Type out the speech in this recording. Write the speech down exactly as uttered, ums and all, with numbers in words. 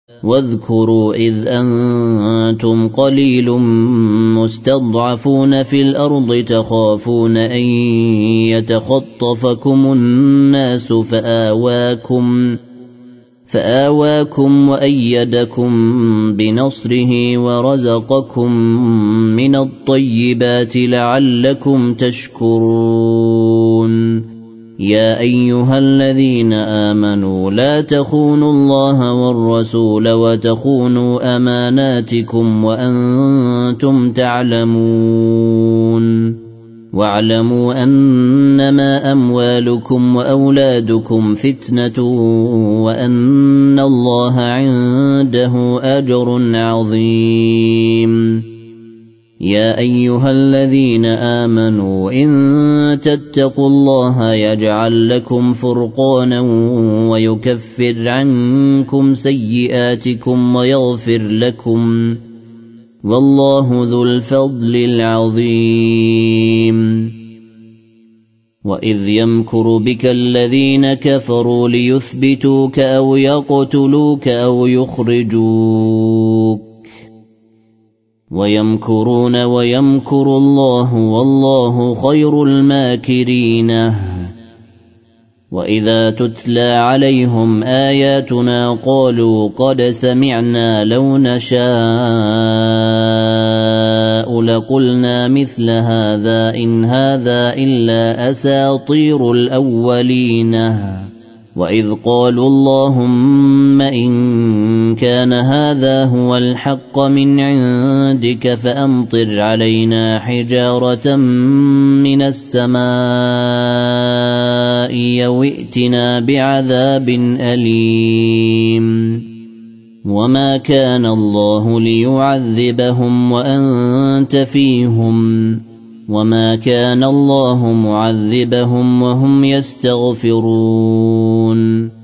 واذكروا إذ أنتم قليل مستضعفون في الأرض تخافون أن يتخطفكم الناس فآواكم فآواكم وأيدكم بنصره ورزقكم من الطيبات لعلكم تشكرون يا أيها الذين آمنوا لا تخونوا الله والرسول وتخونوا أماناتكم وأنتم تعلمون واعلموا أنما أموالكم وأولادكم فتنة وأن الله عنده أجر عظيم يا أيها الذين آمنوا إن تتقوا الله يجعل لكم فرقانا ويكفر عنكم سيئاتكم ويغفر لكم والله ذو الفضل العظيم وإذ يمكر بك الذين كفروا ليثبتوك أو يقتلوك أو يخرجوك ويمكرون ويمكر الله والله خير الماكرين وإذا تتلى عليهم آياتنا قالوا قد سمعنا لو نشاء لقلنا مثل هذا إن هذا إلا أساطير الأولين وإذ قالوا اللهم إن كان هذا هو الحق من عندك فأمطر علينا حجارة من السماء يوئتنا بعذاب أليم وما كان الله ليعذبهم وأنت فيهم وما كان الله معذبهم وهم يستغفرون